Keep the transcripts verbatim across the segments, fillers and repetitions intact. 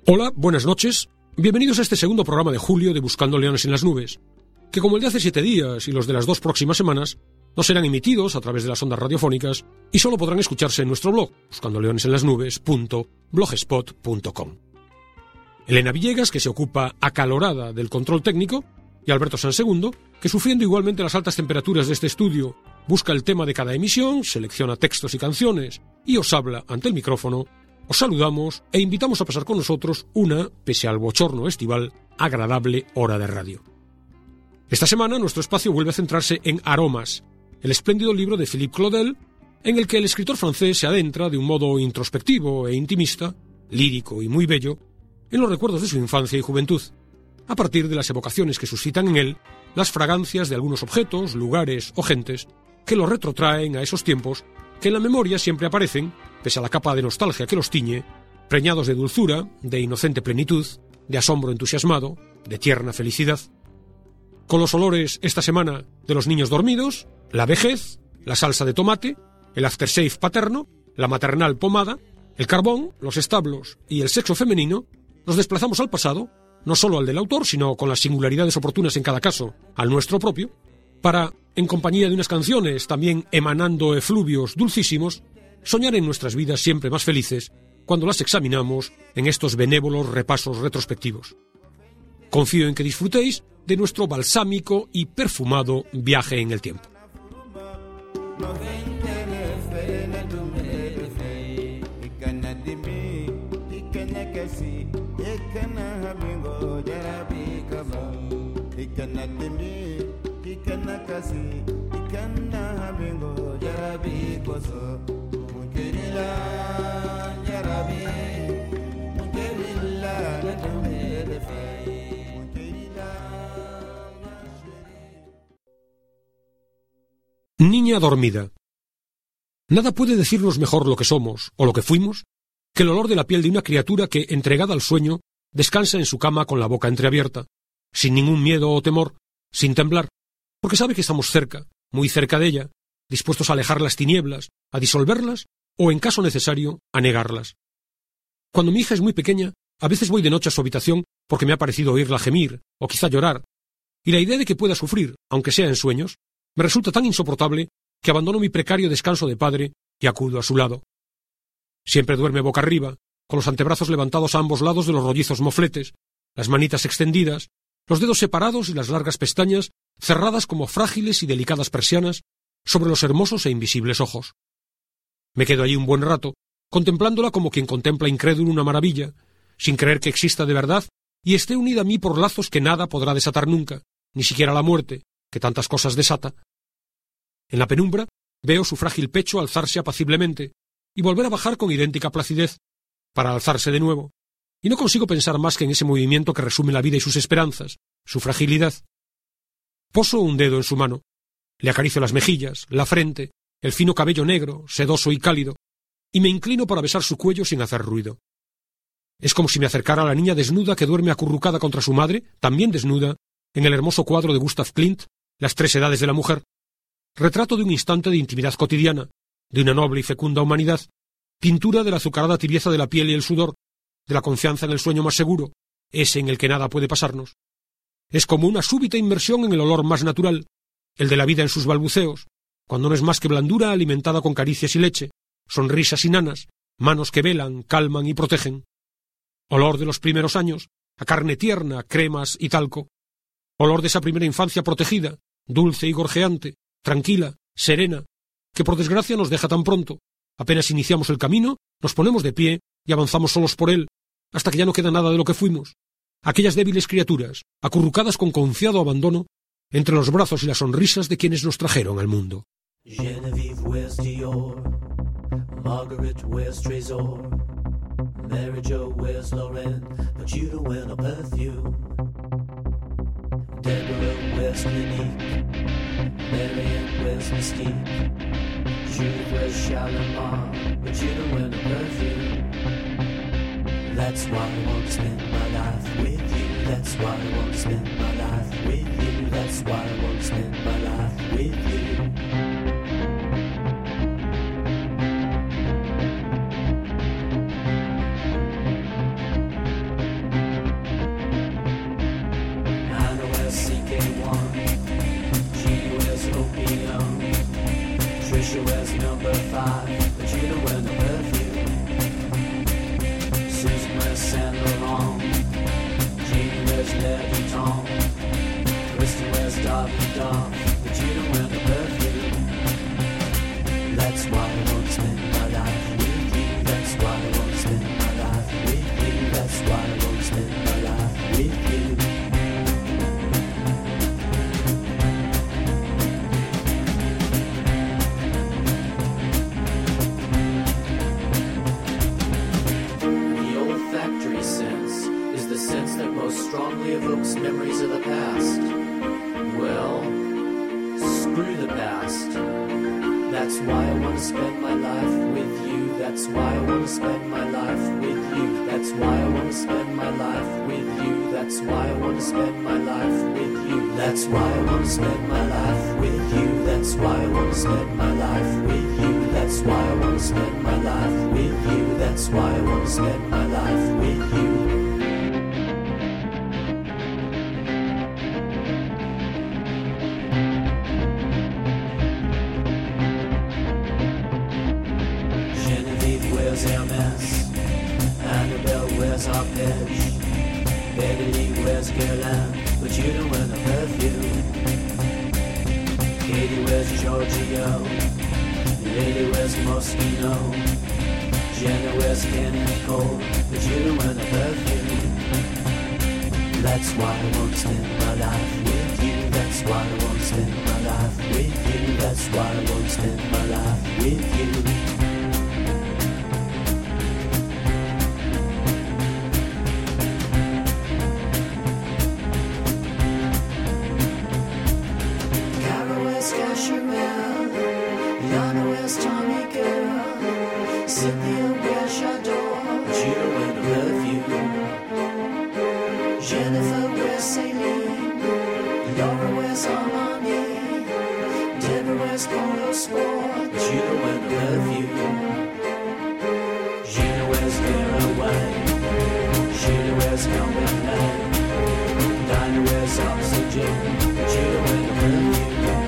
Hola, buenas noches. Bienvenidos a este segundo programa de julio de Buscando Leones en las Nubes, que como el de hace siete días y los de las dos próximas semanas, no serán emitidos a través de las ondas radiofónicas y solo podrán escucharse en nuestro blog, buscando leones en las nubes punto blogspot punto com. Elena Villegas, que se ocupa acalorada del control técnico, y Alberto Sansegundo, que sufriendo igualmente las altas temperaturas de este estudio, busca el tema de cada emisión, selecciona textos y canciones y os habla ante el micrófono, os saludamos e invitamos a pasar con nosotros una, pese al bochorno estival, agradable hora de radio. Esta semana nuestro espacio vuelve a centrarse en Aromas, el espléndido libro de Philippe Claudel, en el que el escritor francés se adentra de un modo introspectivo e intimista, lírico y muy bello, en los recuerdos de su infancia y juventud, a partir de las evocaciones que suscitan en él las fragancias de algunos objetos, lugares o gentes que lo retrotraen a esos tiempos que en la memoria siempre aparecen, pese a la capa de nostalgia que los tiñe, preñados de dulzura, de inocente plenitud, de asombro entusiasmado, de tierna felicidad. Con los olores esta semana de los niños dormidos, la vejez, la salsa de tomate, el aftershave paterno, la maternal pomada, el carbón, los establos y el sexo femenino, nos desplazamos al pasado, no solo al del autor, sino con las singularidades oportunas en cada caso, al nuestro propio, para, en compañía de unas canciones también emanando efluvios dulcísimos, soñar en nuestras vidas siempre más felices cuando las examinamos en estos benévolos repasos retrospectivos. Confío en que disfrutéis de nuestro balsámico y perfumado viaje en el tiempo. Niña dormida. Nada puede decirnos mejor lo que somos, o lo que fuimos, que el olor de la piel de una criatura que, entregada al sueño, descansa en su cama con la boca entreabierta, sin ningún miedo o temor, sin temblar, porque sabe que estamos cerca, muy cerca de ella, dispuestos a alejar las tinieblas, a disolverlas, o, en caso necesario, a negarlas. Cuando mi hija es muy pequeña, a veces voy de noche a su habitación porque me ha parecido oírla gemir, o quizá llorar, y la idea de que pueda sufrir, aunque sea en sueños, me resulta tan insoportable que abandono mi precario descanso de padre y acudo a su lado. Siempre duerme boca arriba, con los antebrazos levantados a ambos lados de los rollizos mofletes, las manitas extendidas, los dedos separados y las largas pestañas cerradas como frágiles y delicadas persianas sobre los hermosos e invisibles ojos. Me quedo allí un buen rato, contemplándola como quien contempla incrédulo una maravilla, sin creer que exista de verdad y esté unida a mí por lazos que nada podrá desatar nunca, ni siquiera la muerte, que tantas cosas desata. En la penumbra veo su frágil pecho alzarse apaciblemente y volver a bajar con idéntica placidez, para alzarse de nuevo, y no consigo pensar más que en ese movimiento que resume la vida y sus esperanzas, su fragilidad. Poso un dedo en su mano, le acaricio las mejillas, la frente, el fino cabello negro, sedoso y cálido, y me inclino para besar su cuello sin hacer ruido. Es como si me acercara a la niña desnuda que duerme acurrucada contra su madre, también desnuda, en el hermoso cuadro de Gustav Klimt, Las tres edades de la mujer, retrato de un instante de intimidad cotidiana, de una noble y fecunda humanidad, pintura de la azucarada tibieza de la piel y el sudor, de la confianza en el sueño más seguro, ese en el que nada puede pasarnos. Es como una súbita inmersión en el olor más natural, el de la vida en sus balbuceos, cuando no es más que blandura alimentada con caricias y leche, sonrisas y nanas, manos que velan, calman y protegen. Olor de los primeros años, a carne tierna, cremas y talco. Olor de esa primera infancia protegida, dulce y gorjeante, tranquila, serena, que por desgracia nos deja tan pronto. Apenas iniciamos el camino, nos ponemos de pie y avanzamos solos por él, hasta que ya no queda nada de lo que fuimos. Aquellas débiles criaturas, acurrucadas con confiado abandono, entre los brazos y las sonrisas de quienes nos trajeron al mundo. Genevieve wears Dior, Margaret wears Trésor, Mary Jo wears Laurent, but you don't wear no perfume. Deborah wears Clinique, Marianne wears Mystique, Jude wears Shalimar, but you don't wear no perfume. That's why I want to spend my life with you. That's why I want to spend my life with you. That's why I want to spend my life with you. wears number five, but you don't wear no perfume. Susan wears Saint Laurent, Jeannie wears Leviton, Kristen wears Darby Dove, but you don't wear no perfume. That's why I won't spend my life with you. That's why I won't spend my life with you. That's why I won't spend my life with you. Sense is the sense that most strongly evokes memories of the past. Well, screw the past. That's why I want to spend my life with you. That's why I want to spend my life with you. That's why I want to spend my life with you. That's why I want to spend my life with you. That's why I want to spend my life with you. That's why I want to spend my life with you. That's why I want to spend my life with you. That's why I want to spend my life with you. Genevieve wears Hermes, Annabelle wears Arpège, Beverly wears Guerlain, but you don't wear no perfume. Katie wears Giorgio, Lily wears Moschino, Jenna wears Kenneth Cole, but you don't wear no perfume. That's why I won't spend my life with you. That's why I won't spend my life with you. That's why I won't spend my life with you. Yana wears Tommy Girl, Cynthia wears J'adore, but you don't wear no perfume. Jennifer wears Celine, Laura wears Armani, Deborah wears Polo Sport, but you don't wear no perfume. Gina wears Vera Wang, Sheila wears Calvin Klein, Dinah wears Oxygen, but you don't wear no perfume.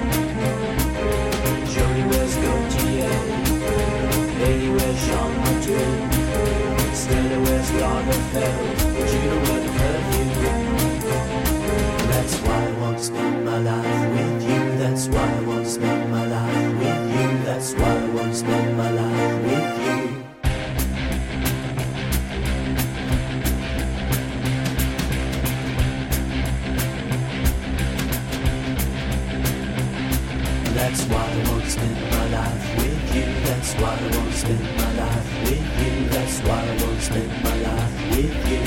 Jody wears Gaultier, Lady wears Jean Martin, Stella wears Lagerfeld, but you don't wear the perfume. That's why I want to spend my life with you. That's why I want to spend my life with you. That's why I want to spend my life with you. That's why I won't spend my life with you. That's why I won't spend my life with you. That's why I won't spend my life with you.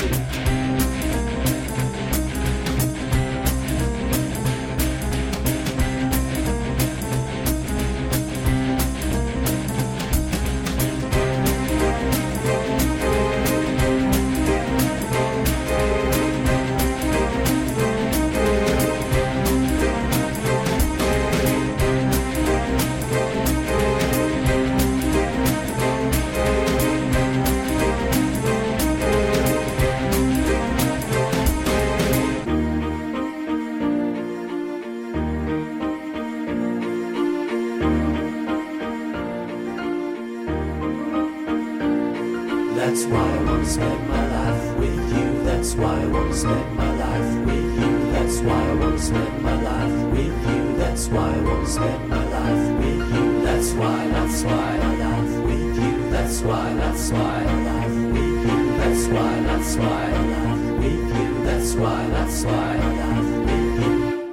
That's why I want to spend my life with you. That's why I want to spend my life with you. That's why I want to spend my life with you. That's why I want to spend my life with you. That's why, that's why my life with you. That's why, that's why my life with you. That's why, that's why my life with you. That's why, that's why my life with you.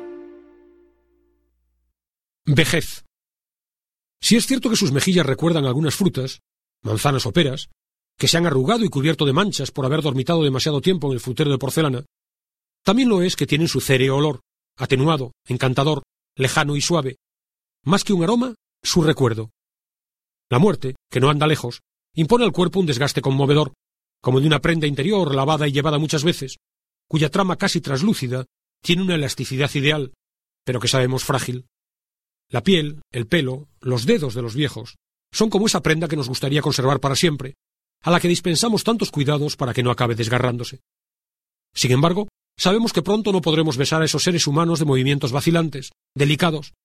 Vejez. Si es cierto que sus mejillas recuerdan algunas frutas, manzanas o peras, que se han arrugado y cubierto de manchas por haber dormitado demasiado tiempo en el frutero de porcelana, también lo es que tienen su céreo olor, atenuado, encantador, lejano y suave, más que un aroma, su recuerdo. La muerte, que no anda lejos, impone al cuerpo un desgaste conmovedor, como de una prenda interior lavada y llevada muchas veces, cuya trama casi traslúcida tiene una elasticidad ideal, pero que sabemos frágil. La piel, el pelo, los dedos de los viejos son como esa prenda que nos gustaría conservar para siempre, a la que dispensamos tantos cuidados para que no acabe desgarrándose. Sin embargo, sabemos que pronto no podremos besar a esos seres humanos de movimientos vacilantes, delicados,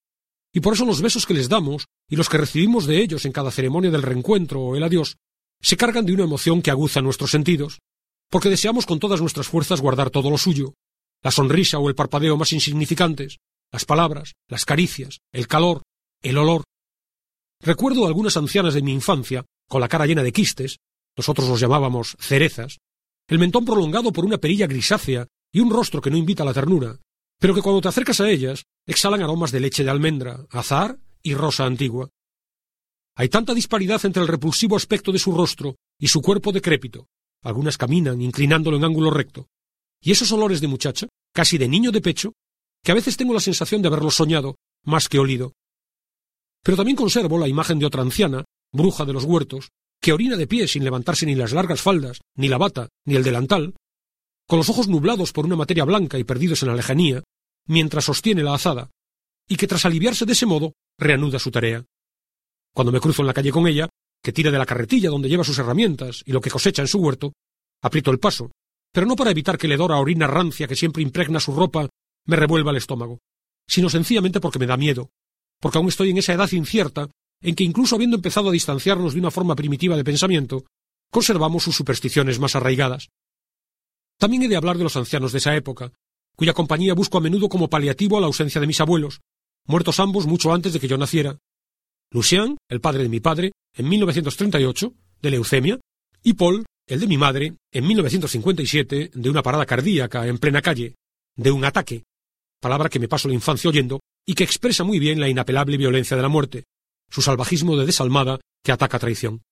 y por eso los besos que les damos y los que recibimos de ellos en cada ceremonia del reencuentro o el adiós se cargan de una emoción que aguza nuestros sentidos, porque deseamos con todas nuestras fuerzas guardar todo lo suyo, la sonrisa o el parpadeo más insignificantes, las palabras, las caricias, el calor, el olor. Recuerdo a algunas ancianas de mi infancia, con la cara llena de quistes, nosotros los llamábamos cerezas, el mentón prolongado por una perilla grisácea y un rostro que no invita a la ternura, pero que cuando te acercas a ellas exhalan aromas de leche de almendra, azahar y rosa antigua. Hay tanta disparidad entre el repulsivo aspecto de su rostro y su cuerpo decrépito. Algunas caminan inclinándolo en ángulo recto. Y esos olores de muchacha, casi de niño de pecho, que a veces tengo la sensación de haberlos soñado más que olido. Pero también conservo la imagen de otra anciana, bruja de los huertos, que orina de pie sin levantarse ni las largas faldas, ni la bata, ni el delantal, con los ojos nublados por una materia blanca y perdidos en la lejanía, mientras sostiene la azada, y que tras aliviarse de ese modo reanuda su tarea. Cuando me cruzo en la calle con ella, que tira de la carretilla donde lleva sus herramientas y lo que cosecha en su huerto, aprieto el paso, pero no para evitar que el hedor a orina rancia que siempre impregna su ropa me revuelva el estómago, sino sencillamente porque me da miedo, porque aún estoy en esa edad incierta en que incluso habiendo empezado a distanciarnos de una forma primitiva de pensamiento, conservamos sus supersticiones más arraigadas. También he de hablar de los ancianos de esa época, cuya compañía busco a menudo como paliativo a la ausencia de mis abuelos, muertos ambos mucho antes de que yo naciera. Lucien, el padre de mi padre, en mil novecientos treinta y ocho, de leucemia, y Paul, el de mi madre, en mil novecientos cincuenta y siete, de una parada cardíaca en plena calle, de un ataque, palabra que me paso la infancia oyendo y que expresa muy bien la inapelable violencia de la muerte, su salvajismo de desalmada que ataca a traición.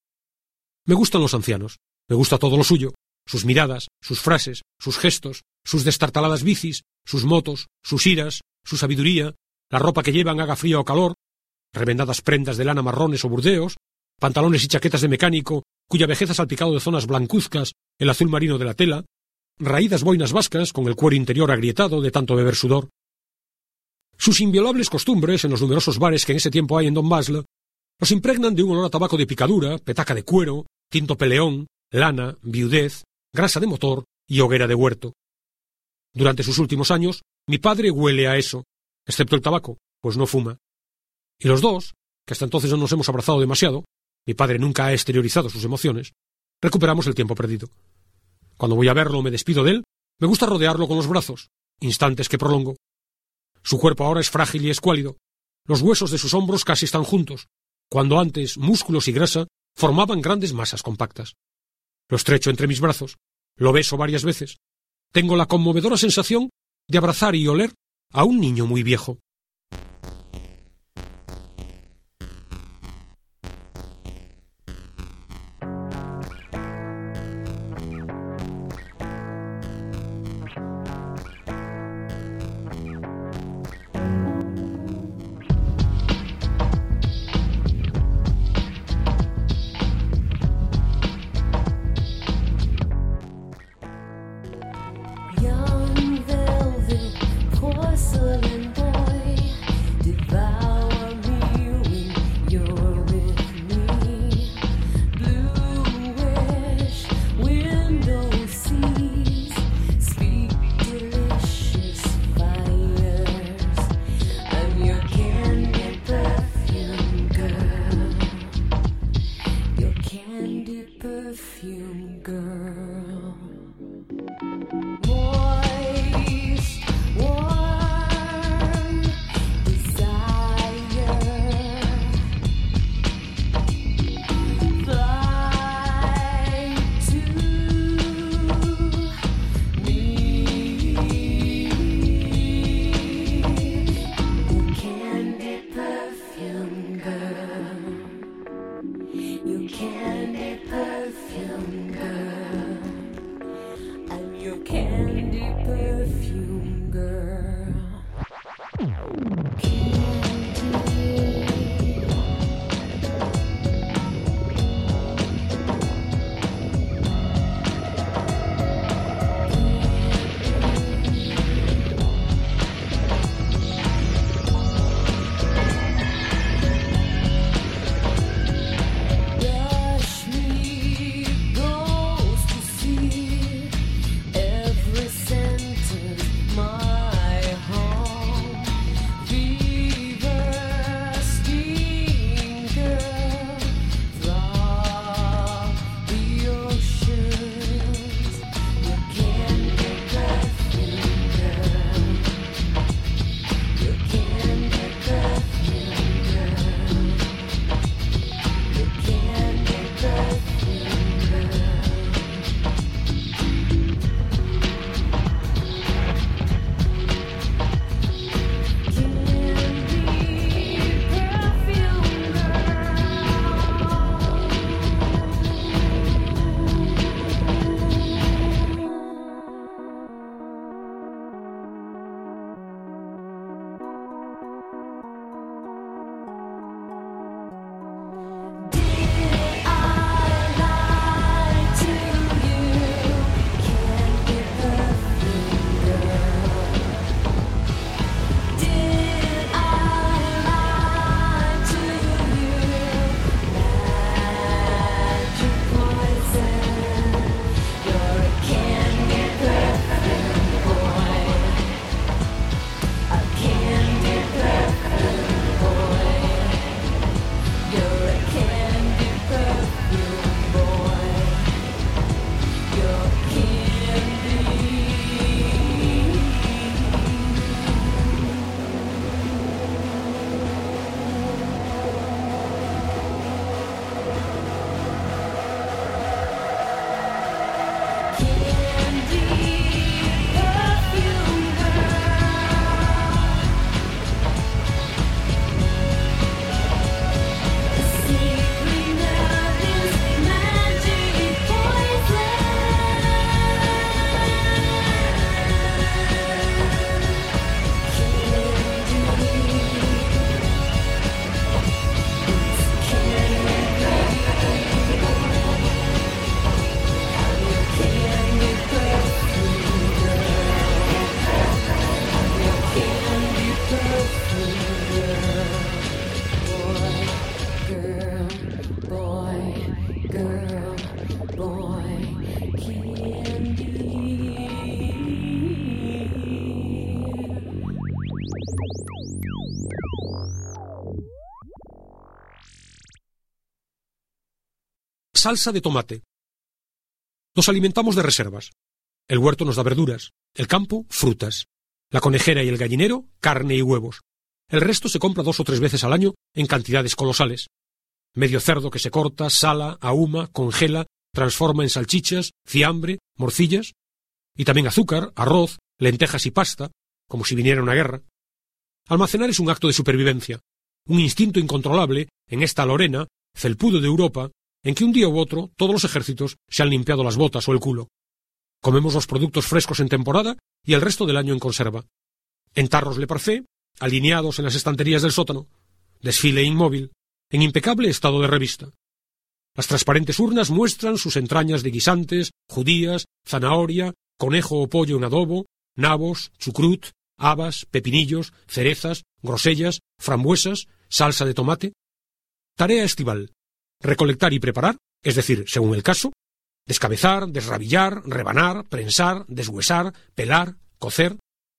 Me gustan los ancianos, me gusta todo lo suyo, sus miradas, sus frases, sus gestos, sus destartaladas bicis, sus motos, sus iras, su sabiduría, la ropa que llevan haga frío o calor, remendadas prendas de lana marrones o burdeos, pantalones y chaquetas de mecánico cuya vejez ha salpicado de zonas blancuzcas el azul marino de la tela, raídas boinas vascas con el cuero interior agrietado de tanto beber sudor. Sus inviolables costumbres en los numerosos bares que en ese tiempo hay en Don Basle nos impregnan de un olor a tabaco de picadura, petaca de cuero, tinto peleón, lana, viudez, grasa de motor y hoguera de huerto. Durante sus últimos años, mi padre huele a eso, excepto el tabaco, pues no fuma. Y los dos, que hasta entonces no nos hemos abrazado demasiado, mi padre nunca ha exteriorizado sus emociones, recuperamos el tiempo perdido. Cuando voy a verlo o me despido de él, me gusta rodearlo con los brazos, instantes que prolongo. Su cuerpo ahora es frágil y escuálido. Los huesos de sus hombros casi están juntos, cuando antes músculos y grasa formaban grandes masas compactas. Lo estrecho entre mis brazos, lo beso varias veces. Tengo la conmovedora sensación de abrazar y oler a un niño muy viejo. Young velvet porcelain boy salsa de tomate. Nos alimentamos de reservas. El huerto nos da verduras, el campo, frutas. La conejera y el gallinero, carne y huevos. El resto se compra dos o tres veces al año en cantidades colosales. Medio cerdo que se corta, sala, ahuma, congela, transforma en salchichas, fiambre, morcillas. Y también azúcar, arroz, lentejas y pasta, como si viniera una guerra. Almacenar es un acto de supervivencia, un instinto incontrolable en esta Lorena, felpudo de Europa, en que un día u otro todos los ejércitos se han limpiado las botas o el culo. Comemos los productos frescos en temporada y el resto del año en conserva. En tarros Le Parfait, alineados en las estanterías del sótano. Desfile inmóvil, en impecable estado de revista. Las transparentes urnas muestran sus entrañas de guisantes, judías, zanahoria, conejo o pollo en adobo, nabos, chucrut, habas, pepinillos, cerezas, grosellas, frambuesas, salsa de tomate. Tarea estival: recolectar y preparar, es decir, según el caso, descabezar, desrabillar, rebanar, prensar, deshuesar, pelar, cocer.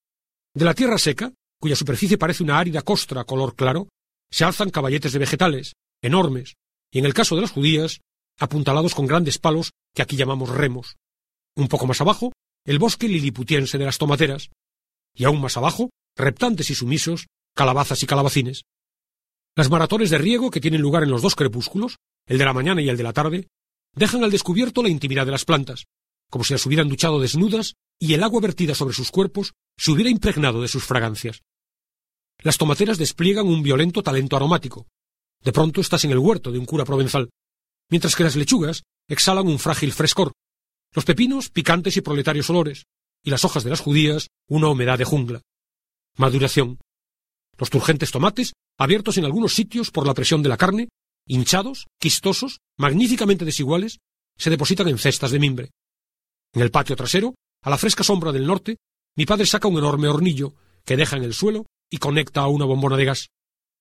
De la tierra seca, cuya superficie parece una árida costra color claro, se alzan caballetes de vegetales, enormes, y en el caso de las judías, apuntalados con grandes palos que aquí llamamos remos. Un poco más abajo, el bosque liliputiense de las tomateras, y aún más abajo, reptantes y sumisos, calabazas y calabacines. Las maratones de riego que tienen lugar en los dos crepúsculos, el de la mañana y el de la tarde, dejan al descubierto la intimidad de las plantas, como si las hubieran duchado desnudas y el agua vertida sobre sus cuerpos se hubiera impregnado de sus fragancias. Las tomateras despliegan un violento talento aromático. De pronto estás en el huerto de un cura provenzal, mientras que las lechugas exhalan un frágil frescor, los pepinos picantes y proletarios olores, y las hojas de las judías una humedad de jungla. Maduración. Los turgentes tomates, abiertos en algunos sitios por la presión de la carne, hinchados, quistosos, magníficamente desiguales, se depositan en cestas de mimbre. En el patio trasero, a la fresca sombra del norte, mi padre saca un enorme hornillo que deja en el suelo y conecta a una bombona de gas.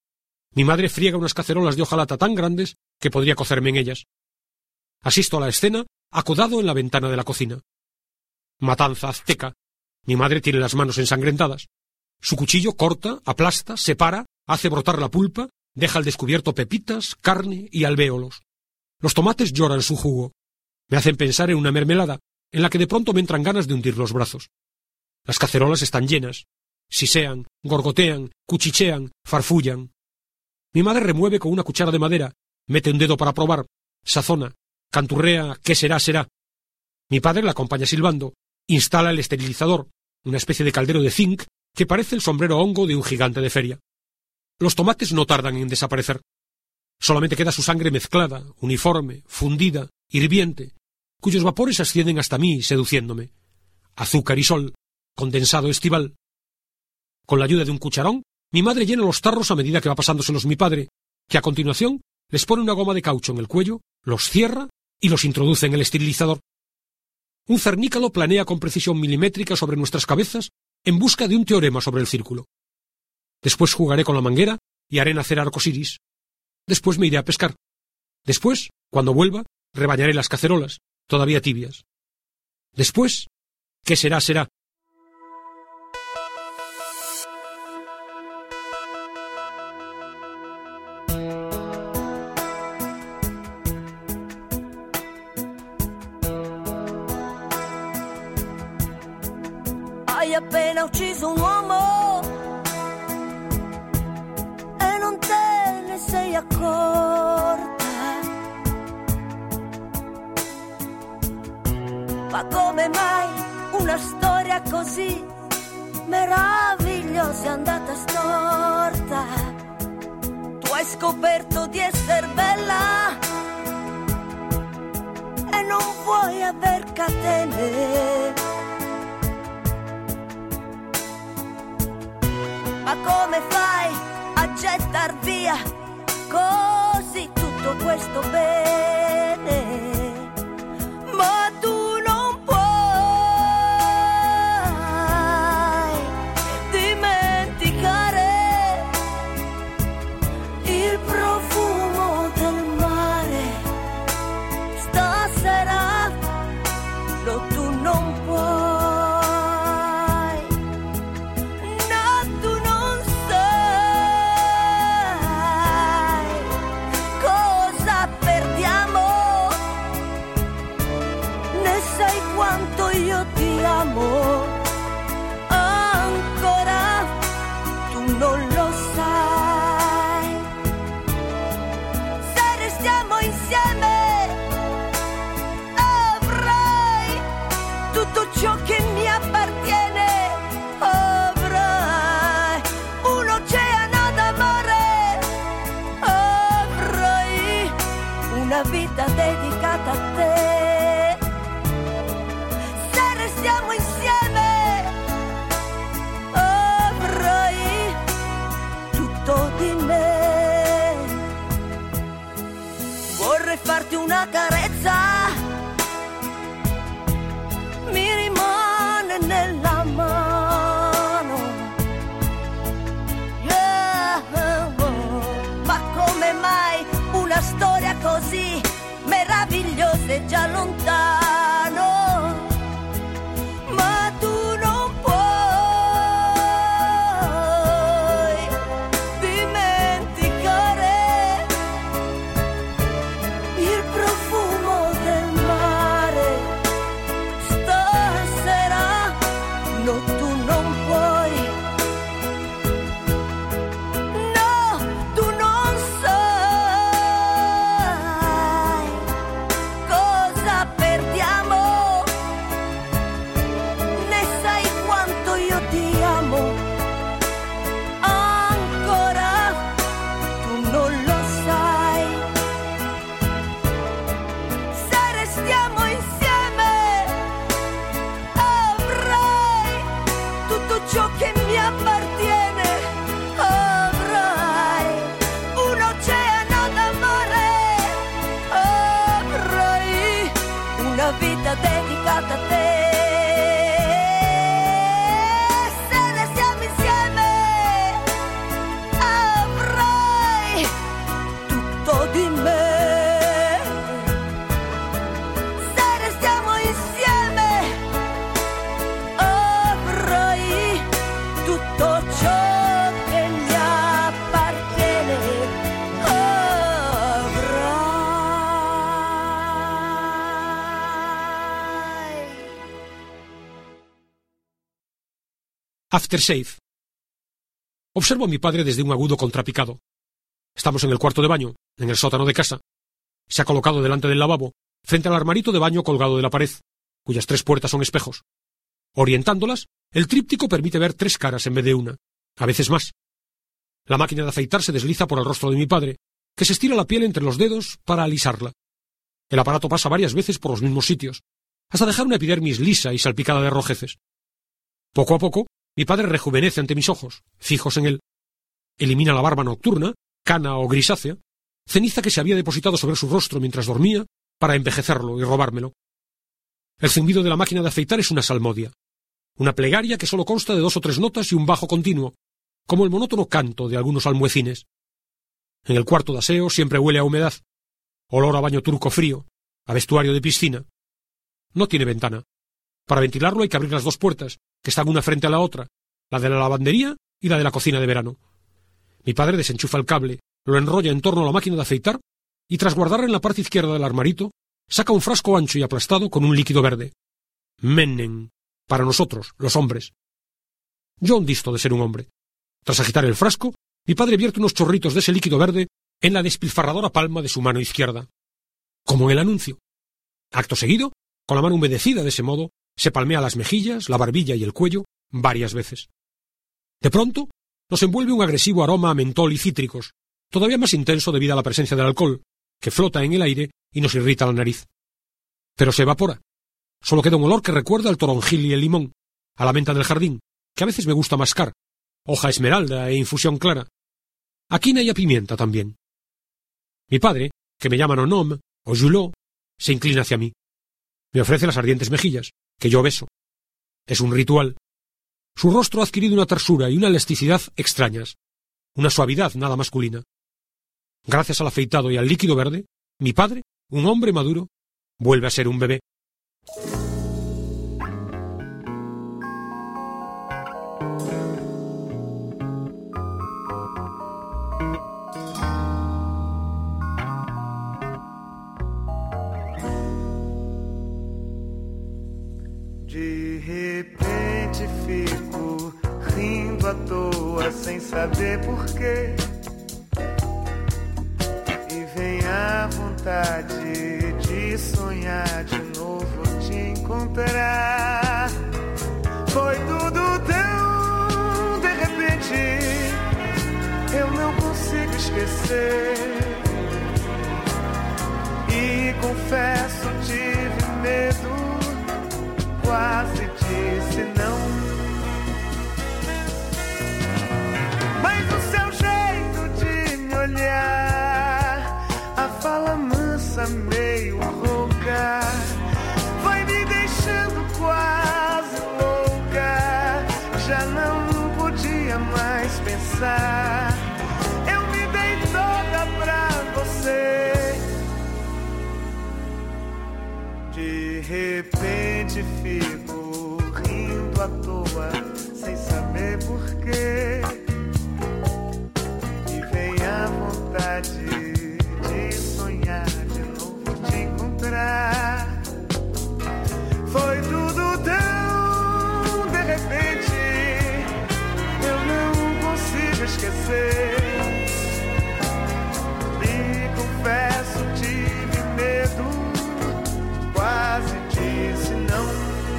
Mi madre friega unas cacerolas de hojalata tan grandes que podría cocerme en ellas. Asisto a la escena acodado en la ventana de la cocina. Matanza azteca. Mi madre tiene las manos ensangrentadas. Su cuchillo corta, aplasta, separa, hace brotar la pulpa, deja al descubierto pepitas, carne y alvéolos. Los tomates lloran su jugo. Me hacen pensar en una mermelada, en la que de pronto me entran ganas de hundir los brazos. Las cacerolas están llenas. Sisean, gorgotean, cuchichean, farfullan. Mi madre remueve con una cuchara de madera, mete un dedo para probar, sazona, canturrea «¿qué será, será?». Mi padre la acompaña silbando, instala el esterilizador, una especie de caldero de zinc que parece el sombrero hongo de un gigante de feria. Los tomates no tardan en desaparecer. Solamente queda su sangre mezclada, uniforme, fundida, hirviente, cuyos vapores ascienden hasta mí, seduciéndome. Azúcar y sol, condensado estival. Con la ayuda de un cucharón, mi madre llena los tarros a medida que va pasándoselos mi padre, que a continuación les pone una goma de caucho en el cuello, los cierra y los introduce en el esterilizador. Un cernícalo planea con precisión milimétrica sobre nuestras cabezas en busca de un teorema sobre el círculo. Después jugaré con la manguera y haré nacer arcos iris. Después me iré a pescar. Después, cuando vuelva, rebañaré las cacerolas, todavía tibias. Después, ¿qué será, será? Hai appena ucciso un uomo e non te ne sei accorta. Ma come mai una storia così meravigliosa è andata storta? Tu hai scoperto di essere bella e non vuoi aver catene. Ma come fai a gettar via così tutto questo bene? Ma tu non puoi dimenticare il profumo del mare. Stasera no, tu non puoi. Perdiamo da lontano, ma tu non puoi dimenticare il profumo del mare. Stasera no, tu non puoi. No, tu non sai cosa perdiamo, né sai quanto io ti amo. Ancora tu non lo sai. Se restiamo insieme avrai tutto ciò che mi appartiene. Avrai un oceano d'amore. Avrai una vita dedicata a te. Se restiamo insieme avrai tutto di me. Se restiamo insieme avrai tutto ciò che mi appartiene. Avrai. Aftershave. Observo a mi padre desde un agudo contrapicado. Estamos en el cuarto de baño, en el sótano de casa. Se ha colocado delante del lavabo, frente al armarito de baño colgado de la pared, cuyas tres puertas son espejos. Orientándolas, el tríptico permite ver tres caras en vez de una, a veces más. La máquina de afeitar se desliza por el rostro de mi padre, que se estira la piel entre los dedos para alisarla. El aparato pasa varias veces por los mismos sitios, hasta dejar una epidermis lisa y salpicada de rojeces. Poco a poco, mi padre rejuvenece ante mis ojos, fijos en él. Elimina la barba nocturna, cana o grisácea, ceniza que se había depositado sobre su rostro mientras dormía, para envejecerlo y robármelo. El zumbido de la máquina de afeitar es una salmodia, una plegaria que solo consta de dos o tres notas y un bajo continuo, como el monótono canto de algunos almuecines. En el cuarto de aseo siempre huele a humedad, olor a baño turco frío, a vestuario de piscina. No tiene ventana. Para ventilarlo hay que abrir las dos puertas, que están una frente a la otra, la de la lavandería y la de la cocina de verano. Mi padre desenchufa el cable, lo enrolla en torno a la máquina de afeitar y, tras guardarla en la parte izquierda del armarito, saca un frasco ancho y aplastado con un líquido verde. Mennen, para nosotros, los hombres. Yo aún disto de ser un hombre. Tras agitar el frasco, mi padre vierte unos chorritos de ese líquido verde en la despilfarradora palma de su mano izquierda, como en el anuncio. Acto seguido, con la mano humedecida de ese modo, se palmea las mejillas, la barbilla y el cuello varias veces. De pronto, nos envuelve un agresivo aroma a mentol y cítricos, todavía más intenso debido a la presencia del alcohol, que flota en el aire y nos irrita la nariz. Pero se evapora. Solo queda un olor que recuerda al toronjil y el limón, a la menta del jardín, que a veces me gusta mascar, hoja esmeralda e infusión clara. A quina y a pimienta también. Mi padre, que me llaman Onom o Julot, se inclina hacia mí. Me ofrece las ardientes mejillas, que yo beso. Es un ritual. Su rostro ha adquirido una tersura y una elasticidad extrañas, una suavidad nada masculina. Gracias al afeitado y al líquido verde, mi padre, un hombre maduro, vuelve a ser un bebé. De repente fico rindo à toa sem saber porquê, e vem a vontade de sonhar de novo te encontrar. Foi tudo tão de repente, eu não consigo esquecer, e confesso tive medo, quase disse não. Mas o seu jeito de me olhar, a fala mansa meio rouca, vai me deixando quase louca. Já não podia mais pensar, eu me dei toda pra você. repente fico rindo à toa, sem saber porquê. E vem a vontade de sonhar de novo te encontrar. Foi tudo tão de repente, eu não consigo esquecer. Me confesso, tive medo, quase disse não.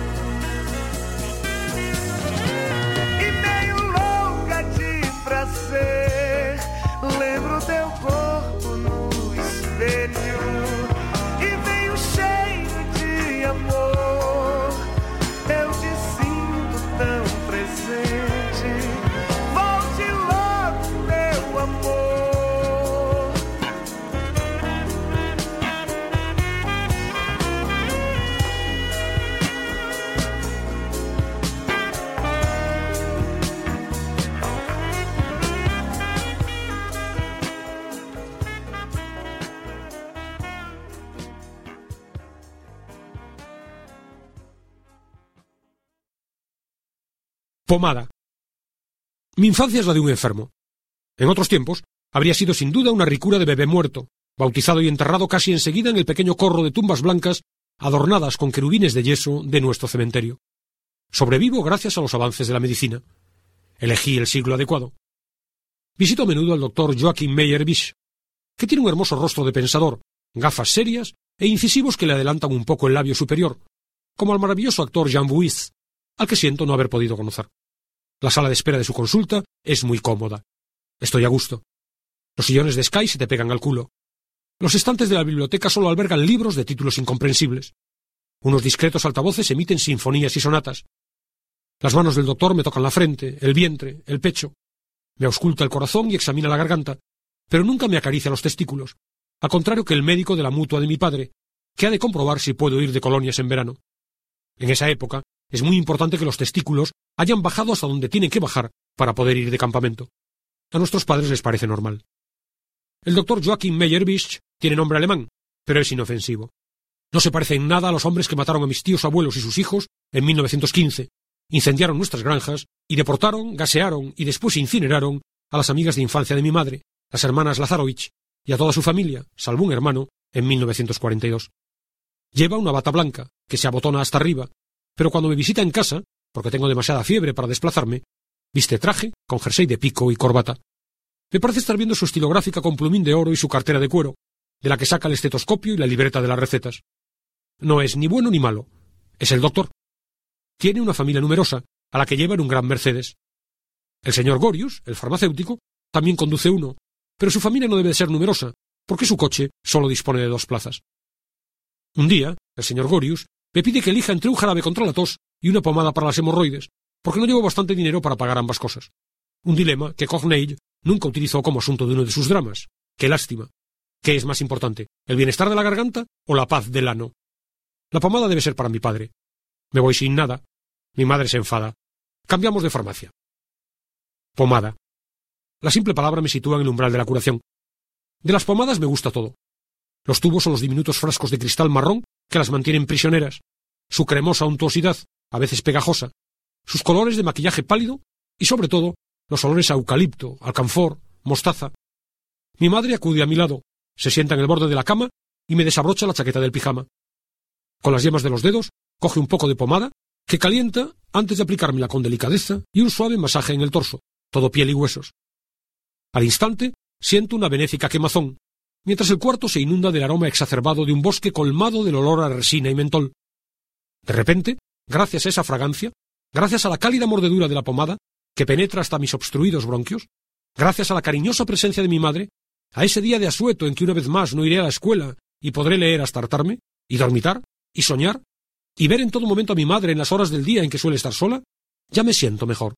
E meio louca de prazer, lembro teu corpo no espelho e veio cheio de amor. Eu te sinto tão presente, volte logo, meu amor. Pomada. Mi infancia es la de un enfermo. En otros tiempos, habría sido sin duda una ricura de bebé muerto, bautizado y enterrado casi enseguida en el pequeño corro de tumbas blancas adornadas con querubines de yeso de nuestro cementerio. Sobrevivo gracias a los avances de la medicina. Elegí el siglo adecuado. Visito a menudo al doctor Joachim Meyer-Bisch, que tiene un hermoso rostro de pensador, gafas serias e incisivos que le adelantan un poco el labio superior, como al maravilloso actor Jean Bouis, al que siento no haber podido conocer. La sala de espera de su consulta es muy cómoda. Estoy a gusto. Los sillones de Sky se te pegan al culo. Los estantes de la biblioteca solo albergan libros de títulos incomprensibles. Unos discretos altavoces emiten sinfonías y sonatas. Las manos del doctor me tocan la frente, el vientre, el pecho. Me ausculta el corazón y examina la garganta, pero nunca me acaricia los testículos, al contrario que el médico de la mutua de mi padre, que ha de comprobar si puedo ir de colonias en verano. En esa época, es muy importante que los testículos hayan bajado hasta donde tienen que bajar para poder ir de campamento. A nuestros padres les parece normal. El doctor Joachim Meyer-Bisch tiene nombre alemán, pero es inofensivo. No se parece en nada a los hombres que mataron a mis tíos abuelos y sus hijos en mil novecientos quince, incendiaron nuestras granjas y deportaron, gasearon y después incineraron a las amigas de infancia de mi madre, las hermanas Lazarovich, y a toda su familia, salvo un hermano, en mil novecientos cuarenta y dos. Lleva una bata blanca, que se abotona hasta arriba, pero cuando me visita en casa, porque tengo demasiada fiebre para desplazarme, viste traje, con jersey de pico y corbata. Me parece estar viendo su estilográfica con plumín de oro y su cartera de cuero, de la que saca el estetoscopio y la libreta de las recetas. No es ni bueno ni malo, es el doctor. Tiene una familia numerosa, a la que lleva en un gran Mercedes. El señor Gorius, el farmacéutico, también conduce uno, pero su familia no debe de ser numerosa, porque su coche solo dispone de dos plazas. Un día, el señor Gorius me pide que elija entre un jarabe contra la tos y una pomada para las hemorroides, porque no llevo bastante dinero para pagar ambas cosas. Un dilema que Corneille nunca utilizó como asunto de uno de sus dramas. ¡Qué lástima! ¿Qué es más importante, el bienestar de la garganta o la paz del ano? La pomada debe ser para mi padre. Me voy sin nada. Mi madre se enfada. Cambiamos de farmacia. Pomada. La simple palabra me sitúa en el umbral de la curación. De las pomadas me gusta todo. Los tubos son los diminutos frascos de cristal marrón que las mantienen prisioneras, su cremosa untuosidad, a veces pegajosa, sus colores de maquillaje pálido y, sobre todo, los olores a eucalipto, alcanfor, mostaza. Mi madre acude a mi lado, se sienta en el borde de la cama y me desabrocha la chaqueta del pijama. Con las yemas de los dedos, coge un poco de pomada, que calienta antes de aplicármela con delicadeza y un suave masaje en el torso, todo piel y huesos. Al instante, siento una benéfica quemazón, mientras el cuarto se inunda del aroma exacerbado de un bosque colmado del olor a resina y mentol. De repente, gracias a esa fragancia, gracias a la cálida mordedura de la pomada, que penetra hasta mis obstruidos bronquios, gracias a la cariñosa presencia de mi madre, a ese día de asueto en que una vez más no iré a la escuela y podré leer hasta hartarme, y dormitar, y soñar, y ver en todo momento a mi madre en las horas del día en que suele estar sola, ya me siento mejor.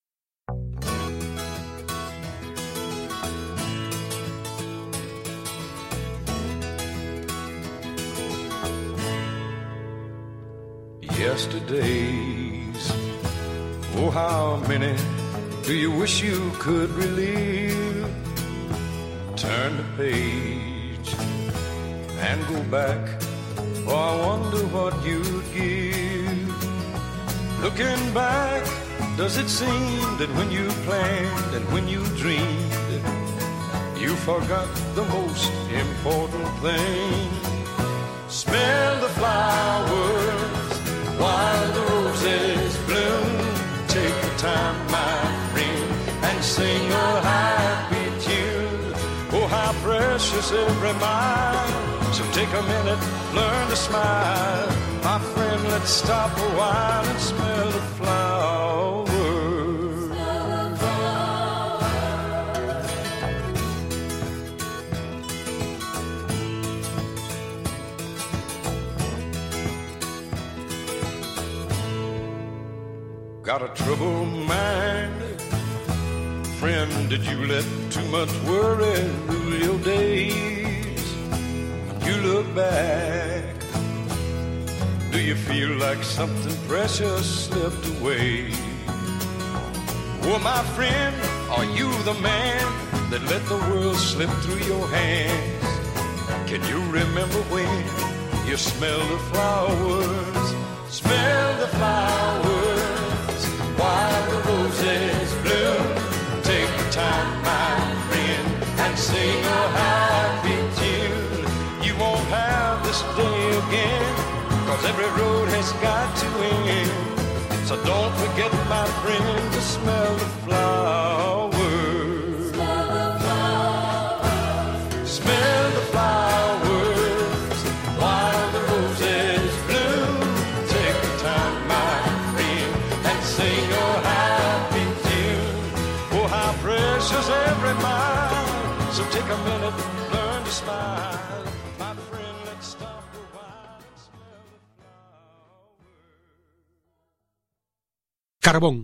Yesterdays, oh how many do you wish you could relive? Turn the page and go back Oh, I wonder what you'd give. Looking back, does it seem that when you planned and when you dreamed, you forgot the most important thing? Smell the flowers while the roses bloom. Take the time, my friend, and sing a happy tune. Oh, how precious every mile. So take a minute, learn to smile. My friend, let's stop a while and smell the flowers. Got a troubled mind. Friend, did you let too much worry rule your days? When you look back, do you feel like something precious slipped away? Oh, my friend, are you the man that let the world slip through your hands? Can you remember when you smelled the flowers? Smell the flowers while the roses bloom. Take the time, my friend, and sing a happy tune. You won't have this day again, 'cause every road has got to end. So don't forget, my friend, to smell the flowers. Smell the flowers. Smell the flowers while the roses bloom. Take the time, my friend, and sing a happy tune. Oh, how precious every mile. So take a minute, learn to smile. My friend, let's stop a while and smell the flowers. Carbón.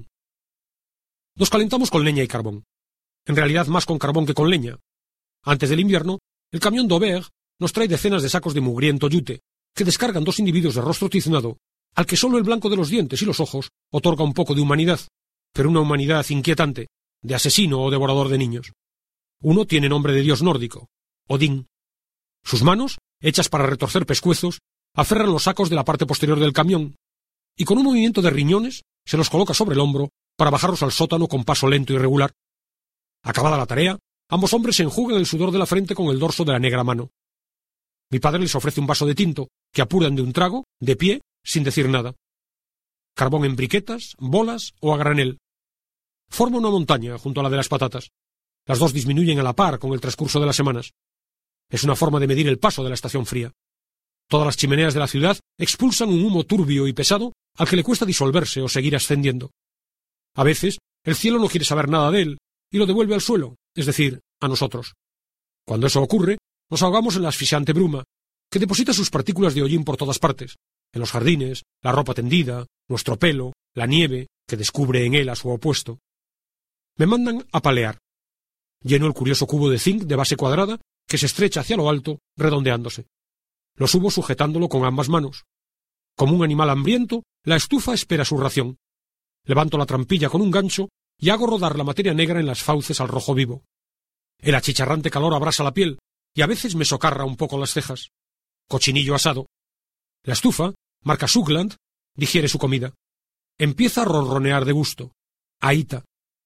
Nos calentamos con leña y carbón. En realidad más con carbón que con leña. Antes del invierno, el camión d'Aubert nos trae decenas de sacos de mugriento yute, que descargan dos individuos de rostro tiznado, al que solo el blanco de los dientes y los ojos otorga un poco de humanidad, pero una humanidad inquietante, de asesino o devorador de niños. Uno tiene nombre de dios nórdico, Odín. Sus manos, hechas para retorcer pescuezos, aferran los sacos de la parte posterior del camión, y con un movimiento de riñones se los coloca sobre el hombro para bajarlos al sótano con paso lento y regular. Acabada la tarea, ambos hombres se enjugan el sudor de la frente con el dorso de la negra mano. Mi padre les ofrece un vaso de tinto, que apuran de un trago, de pie, sin decir nada. Carbón en briquetas, bolas o a granel. Forma una montaña junto a la de las patatas. Las dos disminuyen a la par con el transcurso de las semanas. Es una forma de medir el paso de la estación fría. Todas las chimeneas de la ciudad expulsan un humo turbio y pesado al que le cuesta disolverse o seguir ascendiendo. A veces, el cielo no quiere saber nada de él y lo devuelve al suelo, es decir, a nosotros. Cuando eso ocurre, nos ahogamos en la asfixiante bruma, que deposita sus partículas de hollín por todas partes, en los jardines, la ropa tendida, nuestro pelo, la nieve, que descubre en él a su opuesto. Me mandan a palear. Lleno el curioso cubo de zinc de base cuadrada que se estrecha hacia lo alto, redondeándose. Lo subo sujetándolo con ambas manos. Como un animal hambriento, la estufa espera su ración. Levanto la trampilla con un gancho y hago rodar la materia negra en las fauces al rojo vivo. El achicharrante calor abrasa la piel y a veces me socarra un poco las cejas. Cochinillo asado. La estufa, marca Sugland, digiere su comida. Empieza a ronronear de gusto. Ahita.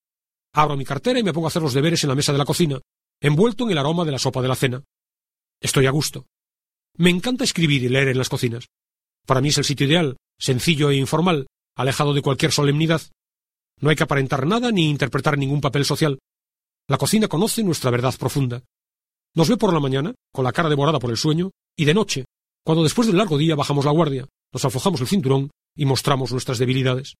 Abro mi cartera y me pongo a hacer los deberes en la mesa de la cocina, envuelto en el aroma de la sopa de la cena. Estoy a gusto. Me encanta escribir y leer en las cocinas. Para mí es el sitio ideal, sencillo e informal, alejado de cualquier solemnidad. No hay que aparentar nada ni interpretar ningún papel social. La cocina conoce nuestra verdad profunda. Nos ve por la mañana, con la cara devorada por el sueño, y de noche, cuando después del largo día bajamos la guardia, nos aflojamos el cinturón y mostramos nuestras debilidades.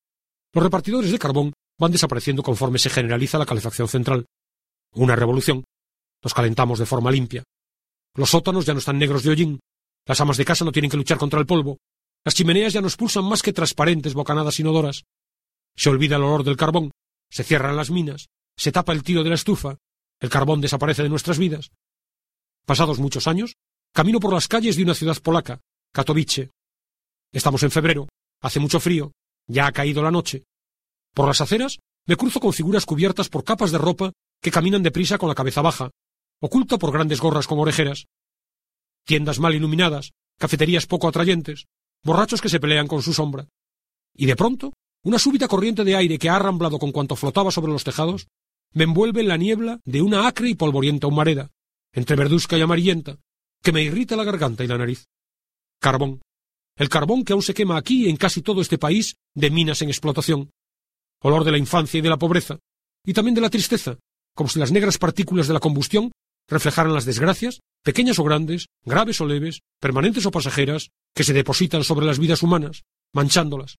Los repartidores de carbón van desapareciendo conforme se generaliza la calefacción central. Una revolución. Nos calentamos de forma limpia. Los sótanos ya no están negros de hollín. Las amas de casa no tienen que luchar contra el polvo. Las chimeneas ya no expulsan más que transparentes bocanadas inodoras. Se olvida el olor del carbón. Se cierran las minas. Se tapa el tiro de la estufa. El carbón desaparece de nuestras vidas. Pasados muchos años, camino por las calles de una ciudad polaca, Katowice. Estamos en febrero. Hace mucho frío. Ya ha caído la noche. Por las aceras me cruzo con figuras cubiertas por capas de ropa que caminan deprisa con la cabeza baja, oculta por grandes gorras con orejeras. Tiendas mal iluminadas, cafeterías poco atrayentes, borrachos que se pelean con su sombra. Y de pronto, una súbita corriente de aire que ha arramblado con cuanto flotaba sobre los tejados, me envuelve en la niebla de una acre y polvorienta humareda, entre verduzca y amarillenta, que me irrita la garganta y la nariz. Carbón. El carbón que aún se quema aquí y en casi todo este país de minas en explotación. Olor de la infancia y de la pobreza, y también de la tristeza, como si las negras partículas de la combustión reflejaran las desgracias, pequeñas o grandes, graves o leves, permanentes o pasajeras, que se depositan sobre las vidas humanas, manchándolas.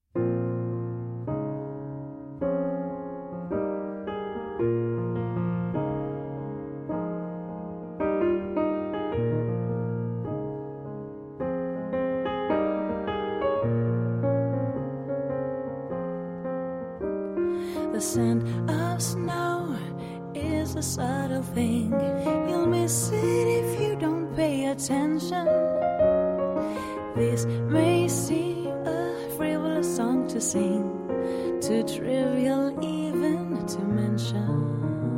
The scent of snow is a subtle thing. You'll miss it if you don't pay attention. This may seem a frivolous song to sing, too trivial even to mention.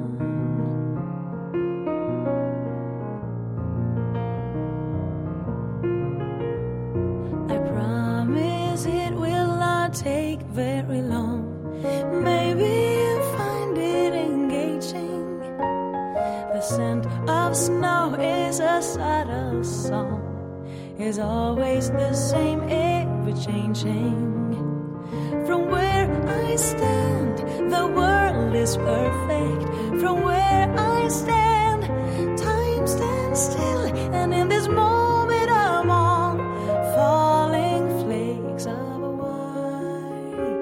I promise it will not take very long. Maybe you find it engaging. The scent of snow is a subtle song, is always the same, ever changing. From where I stand, the world is perfect. From where I stand, time stands still, and in this moment among falling flakes of white,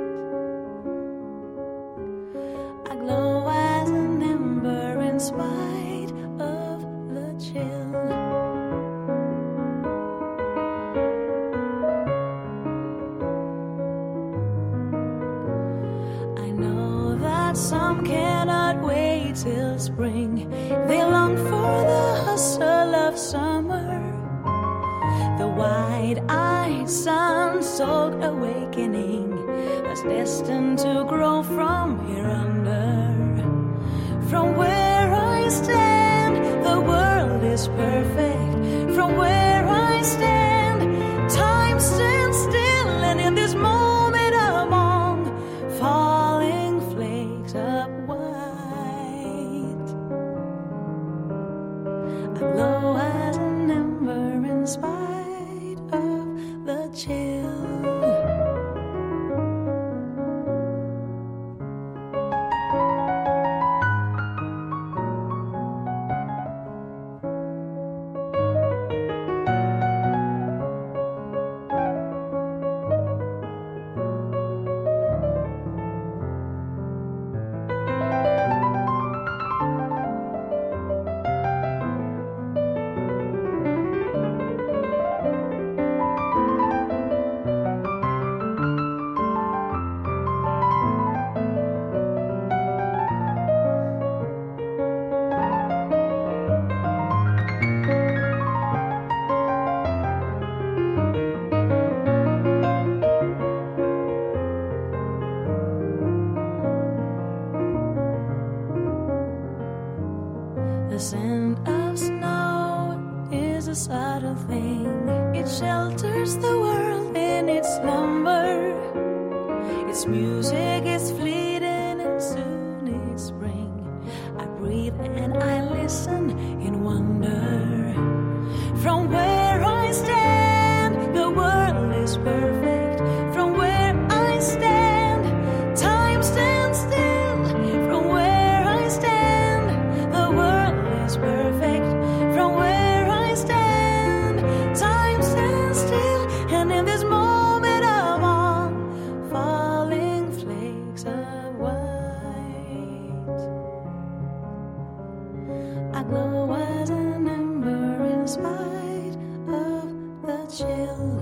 I glow as an ember in spite of the chill. I know that some cannot wait till spring. They long for the hustle of summer, the wide-eyed sun-soaked awakening that's destined to grow from here under. From where I stand, the world is perfect. From where I stand, time stands still, and in this moment among falling flakes of white, I glow as an ember in spite of the chill. The scent of snow is a subtle thing. It shelters the world in its slumber. Its music is fleeting and soon is spring. I breathe and I listen in wonder. From where I stand, the world is perfect. From where I stand, time stands still. From where I stand, the world is perfect. From where I stand, time stands still, and in this moment among falling flakes of white, I glow as an ember in spite of the chill.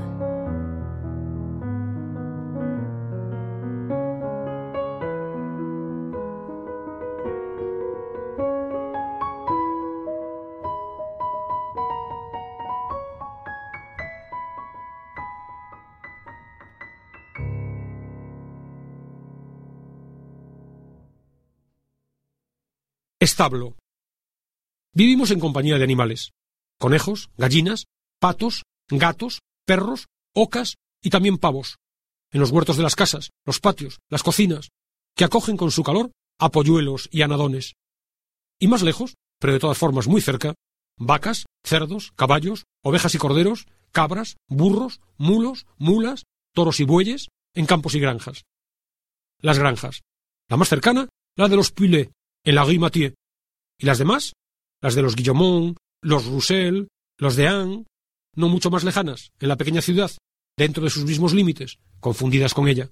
Establo. Vivimos en compañía de animales: conejos, gallinas, patos, gatos, perros, ocas y también pavos. En los huertos de las casas, los patios, las cocinas, que acogen con su calor a polluelos y anadones. Y más lejos, pero de todas formas muy cerca, vacas, cerdos, caballos, ovejas y corderos, cabras, burros, mulos, mulas, toros y bueyes, en campos y granjas. Las granjas. La más cercana, la de los Pulet, en la Rue Mathieu. Y las demás, las de los Guillemont, los Roussel, los de Anne, no mucho más lejanas, en la pequeña ciudad, dentro de sus mismos límites, confundidas con ella.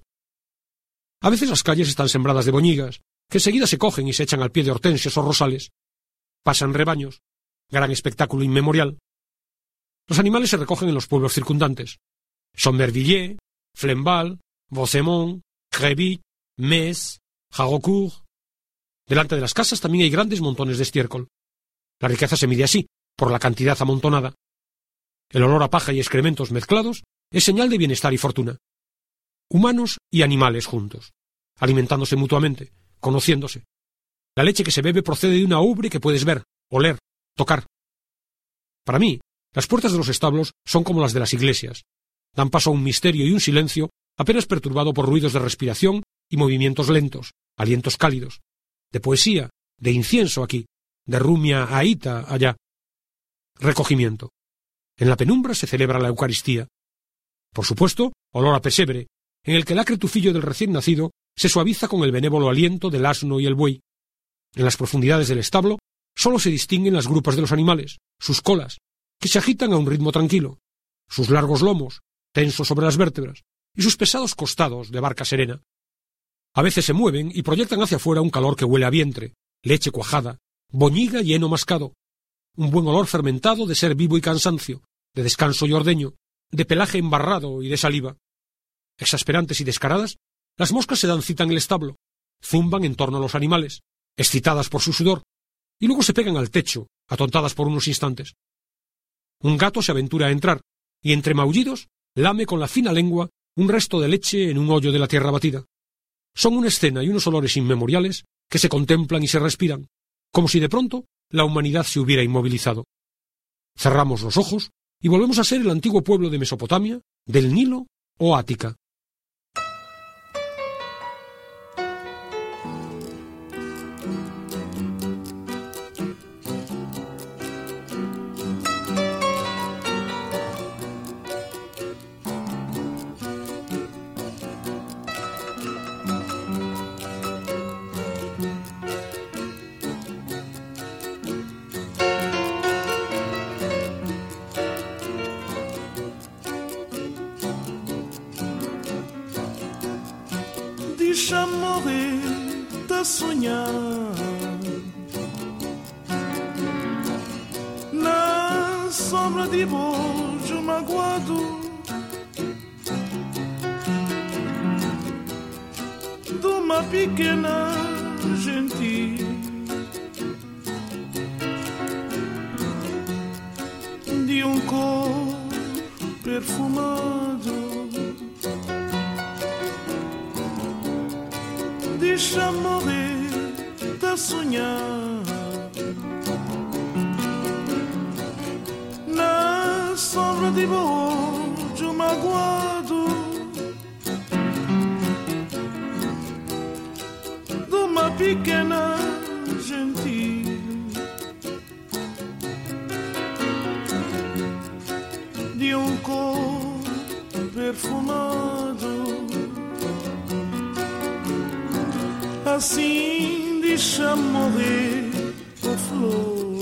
A veces las calles están sembradas de boñigas, que enseguida se cogen y se echan al pie de hortensias o rosales. Pasan rebaños, gran espectáculo inmemorial. Los animales se recogen en los pueblos circundantes. Sommervilliers, Flembal, Vaucemont, Crévy, Metz, Jagocourt. Delante de las casas también hay grandes montones de estiércol. La riqueza se mide así, por la cantidad amontonada. El olor a paja y excrementos mezclados es señal de bienestar y fortuna. Humanos y animales juntos, alimentándose mutuamente, conociéndose. La leche que se bebe procede de una ubre que puedes ver, oler, tocar. Para mí, las puertas de los establos son como las de las iglesias. Dan paso a un misterio y un silencio apenas perturbado por ruidos de respiración y movimientos lentos, alientos cálidos, de poesía, de incienso aquí, de rumia aíta allá. Recogimiento. En la penumbra se celebra la Eucaristía. Por supuesto, olor a pesebre, en el que el acre tufillo del recién nacido se suaviza con el benévolo aliento del asno y el buey. En las profundidades del establo sólo se distinguen las grupas de los animales, sus colas, que se agitan a un ritmo tranquilo, sus largos lomos, tensos sobre las vértebras, y sus pesados costados de barca serena. A veces se mueven y proyectan hacia afuera un calor que huele a vientre, leche cuajada, boñiga y heno mascado, un buen olor fermentado de ser vivo y cansancio, de descanso y ordeño, de pelaje embarrado y de saliva. Exasperantes y descaradas, las moscas se dan cita en el establo, zumban en torno a los animales, excitadas por su sudor, y luego se pegan al techo, atontadas por unos instantes. Un gato se aventura a entrar, y entre maullidos lame con la fina lengua un resto de leche en un hoyo de la tierra batida. Son una escena y unos olores inmemoriales que se contemplan y se respiran, como si de pronto la humanidad se hubiera inmovilizado. Cerramos los ojos y volvemos a ser el antiguo pueblo de Mesopotamia, del Nilo o Ática. Deixa morrer de sonhar na sombra de bojo magoado de uma pequena gentil de um corpo perfumado. Deixa morrer de sonhar na sombra de bojo magoado de uma pequena gentil de um corpo perfumado. Assim deixa morrer a flor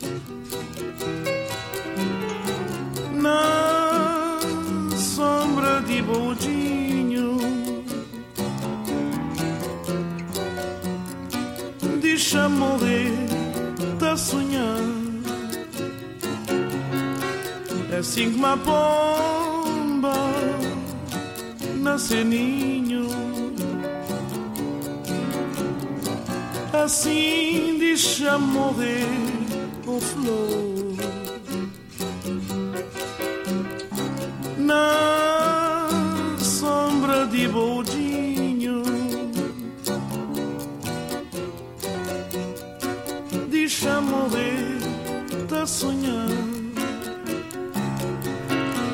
na sombra de bojinho, deixa morrer a sonhar. Assim como a pomba nasce ninho, assim deixa morrer a flor na sombra de bojinho, deixa morrer a sonhar.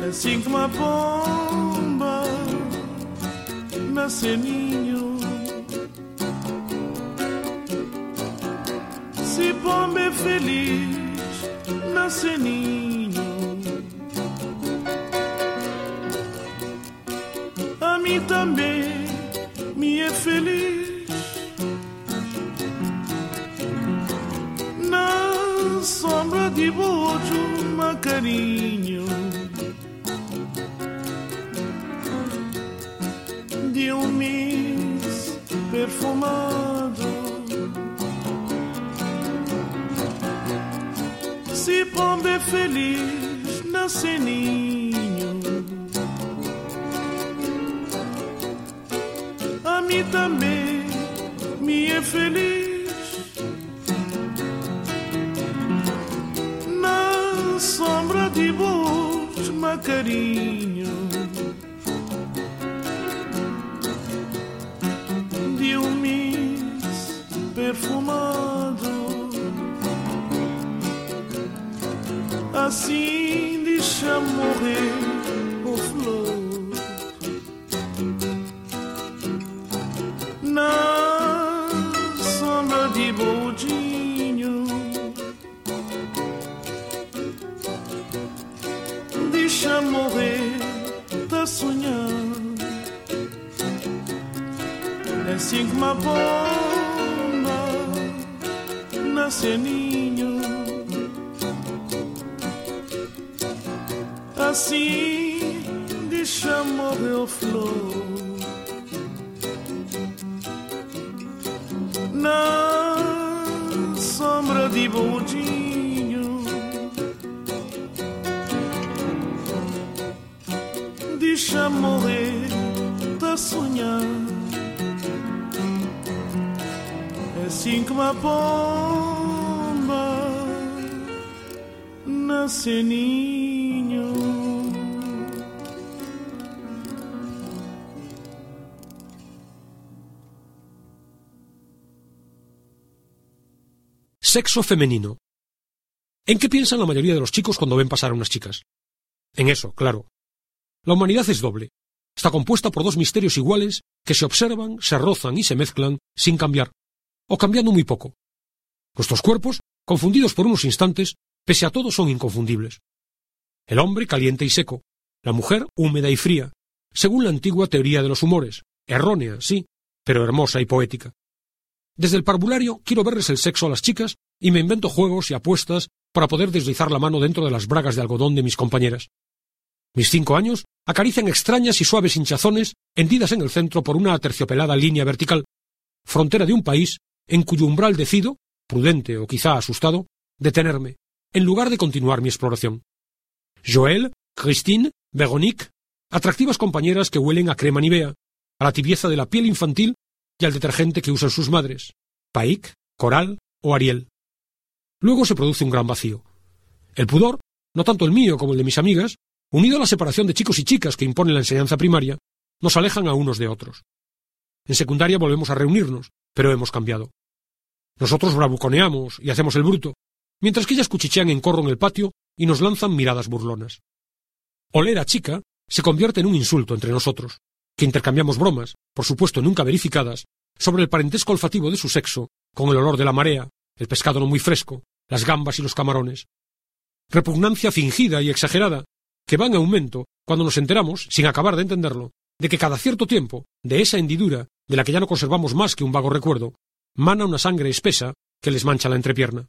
assim que uma pomba nasce ninho. Se pomba é feliz, nasce ninho. A mim também me é feliz. Na sombra de bojo, uma carinho de um mis perfumado. Se pomba é feliz, nasce ninho. A mim também me é feliz. Na sombra de bois, uma carinho de um mis perfumado. Assim deixa morrer o flor na sombra de bodinho. Deixa morrer, tá sonhando. É assim que uma bomba nasce ninho. Assim deixa morrer o flor na sombra de bodinho. Deixa morrer, tá sonhando. É assim que uma pomba nasce ninho. Sexo femenino. ¿En qué piensan la mayoría de los chicos cuando ven pasar a unas chicas? En eso, claro. La humanidad es doble. Está compuesta por dos misterios iguales que se observan, se rozan y se mezclan sin cambiar, o cambiando muy poco. Nuestros cuerpos, confundidos por unos instantes, pese a todo son inconfundibles. El hombre caliente y seco, la mujer húmeda y fría, según la antigua teoría de los humores, errónea, sí, pero hermosa y poética. Desde el parvulario quiero verles el sexo a las chicas y me invento juegos y apuestas para poder deslizar la mano dentro de las bragas de algodón de mis compañeras. Mis cinco años acarician extrañas y suaves hinchazones hendidas en el centro por una aterciopelada línea vertical, frontera de un país en cuyo umbral decido, prudente o quizá asustado, detenerme, en lugar de continuar mi exploración. Joël, Christine, Véronique, atractivas compañeras que huelen a crema Nivea, a la tibieza de la piel infantil y al detergente que usan sus madres, Paik, Coral o Ariel. Luego se produce un gran vacío. El pudor, no tanto el mío como el de mis amigas, unido a la separación de chicos y chicas que impone la enseñanza primaria, nos alejan a unos de otros. En secundaria volvemos a reunirnos, pero hemos cambiado. Nosotros bravuconeamos y hacemos el bruto, mientras que ellas cuchichean en corro en el patio y nos lanzan miradas burlonas. Oler a chica se convierte en un insulto entre nosotros, que intercambiamos bromas, por supuesto nunca verificadas, sobre el parentesco olfativo de su sexo con el olor de la marea, el pescado no muy fresco, las gambas y los camarones. Repugnancia fingida y exagerada, que va en aumento cuando nos enteramos, sin acabar de entenderlo, de que cada cierto tiempo, de esa hendidura, de la que ya no conservamos más que un vago recuerdo, mana una sangre espesa que les mancha la entrepierna.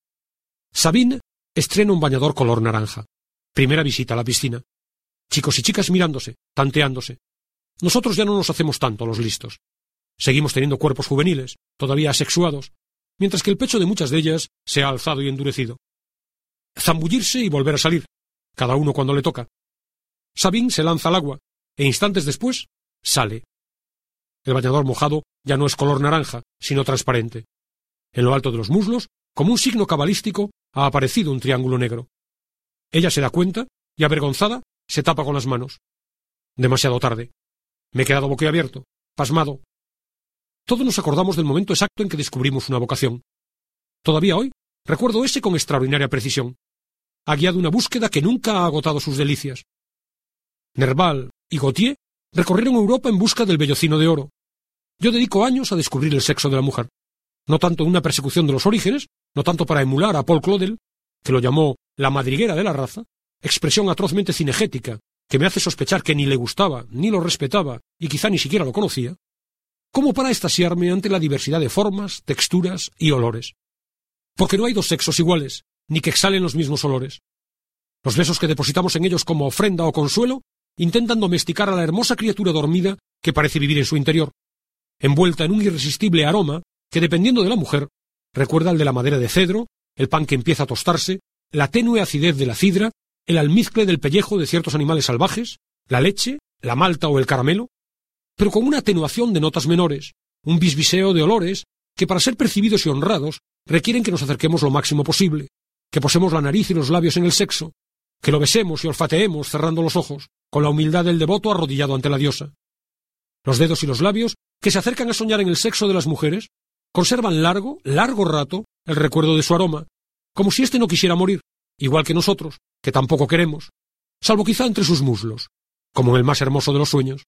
Sabine estrena un bañador color naranja. Primera visita a la piscina. Chicos y chicas mirándose, tanteándose. Nosotros ya no nos hacemos tanto los listos. Seguimos teniendo cuerpos juveniles, todavía asexuados, mientras que el pecho de muchas de ellas se ha alzado y endurecido. Zambullirse y volver a salir, cada uno cuando le toca. Sabine se lanza al agua, e instantes después sale. El bañador mojado ya no es color naranja, sino transparente. En lo alto de los muslos, como un signo cabalístico, ha aparecido un triángulo negro. Ella se da cuenta y, avergonzada, se tapa con las manos. Demasiado tarde. Me he quedado boquiabierto, pasmado. Todos nos acordamos del momento exacto en que descubrimos una vocación. Todavía hoy recuerdo ese con extraordinaria precisión. Ha guiado una búsqueda que nunca ha agotado sus delicias. Nerval y Gautier recorrieron Europa en busca del vellocino de oro. Yo dedico años a descubrir el sexo de la mujer, no tanto en una persecución de los orígenes, no tanto para emular a Paul Claudel, que lo llamó la madriguera de la raza, expresión atrozmente cinegética que me hace sospechar que ni le gustaba, ni lo respetaba, y quizá ni siquiera lo conocía, como para extasiarme ante la diversidad de formas, texturas y olores. Porque no hay dos sexos iguales, ni que exhalen los mismos olores. Los besos que depositamos en ellos como ofrenda o consuelo intentan domesticar a la hermosa criatura dormida que parece vivir en su interior, envuelta en un irresistible aroma que, dependiendo de la mujer, recuerda al de la madera de cedro, el pan que empieza a tostarse, la tenue acidez de la cidra, el almizcle del pellejo de ciertos animales salvajes, la leche, la malta o el caramelo, pero con una atenuación de notas menores, un bisbiseo de olores que, para ser percibidos y honrados, requieren que nos acerquemos lo máximo posible, que posemos la nariz y los labios en el sexo, que lo besemos y olfateemos cerrando los ojos, con la humildad del devoto arrodillado ante la diosa. Los dedos y los labios, que se acercan a soñar en el sexo de las mujeres, conservan largo, largo rato el recuerdo de su aroma, como si éste no quisiera morir, igual que nosotros, que tampoco queremos, salvo quizá entre sus muslos, como en el más hermoso de los sueños.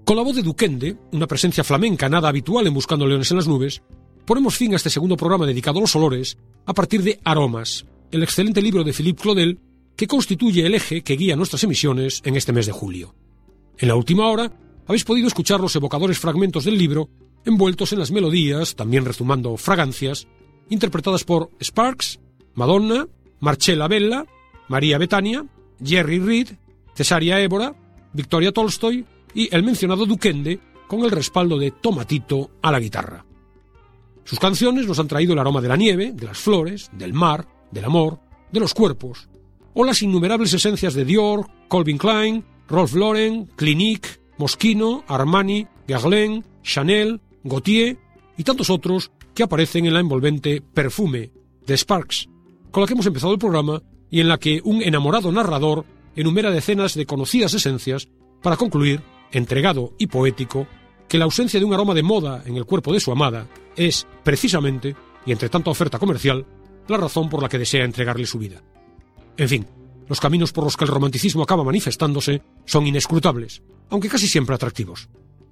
Con la voz de Duquende, una presencia flamenca nada habitual en Buscando Leones en las Nubes, ponemos fin a este segundo programa dedicado a los olores a partir de Aromas, el excelente libro de Philippe Claudel que constituye el eje que guía nuestras emisiones en este mes de julio. En la última hora habéis podido escuchar los evocadores fragmentos del libro envueltos en las melodías, también rezumando fragancias, interpretadas por Sparks, Madonna, Marcella Bella, María Betania, Jerry Reed, Cesaria Évora, Victoria Tolstoy y el mencionado Duquende con el respaldo de Tomatito a la guitarra. Sus canciones nos han traído el aroma de la nieve, de las flores, del mar, del amor, de los cuerpos, o las innumerables esencias de Dior, Calvin Klein, Ralph Lauren, Clinique, Moschino, Armani, Guerlain, Chanel, Gautier y tantos otros que aparecen en la envolvente Perfume de Sparks, con la que hemos empezado el programa y en la que un enamorado narrador enumera decenas de conocidas esencias para concluir, entregado y poético, que la ausencia de un aroma de moda en el cuerpo de su amada es, precisamente, y entre tanta oferta comercial, la razón por la que desea entregarle su vida. En fin, los caminos por los que el romanticismo acaba manifestándose son inescrutables, aunque casi siempre atractivos.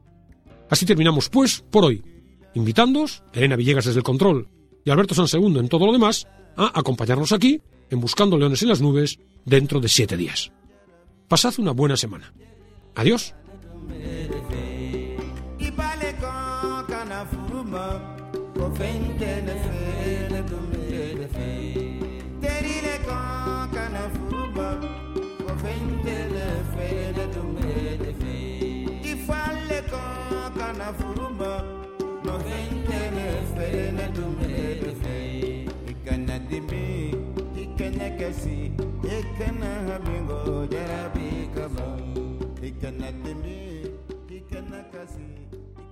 Así terminamos, pues, por hoy, invitándoos, Elena Villegas desde el control y Alberto Sansegundo en todo lo demás, a acompañarnos aquí en Buscando Leones en las Nubes dentro de siete días. Pasad una buena semana. Adiós. He cannot be me, he cannot see.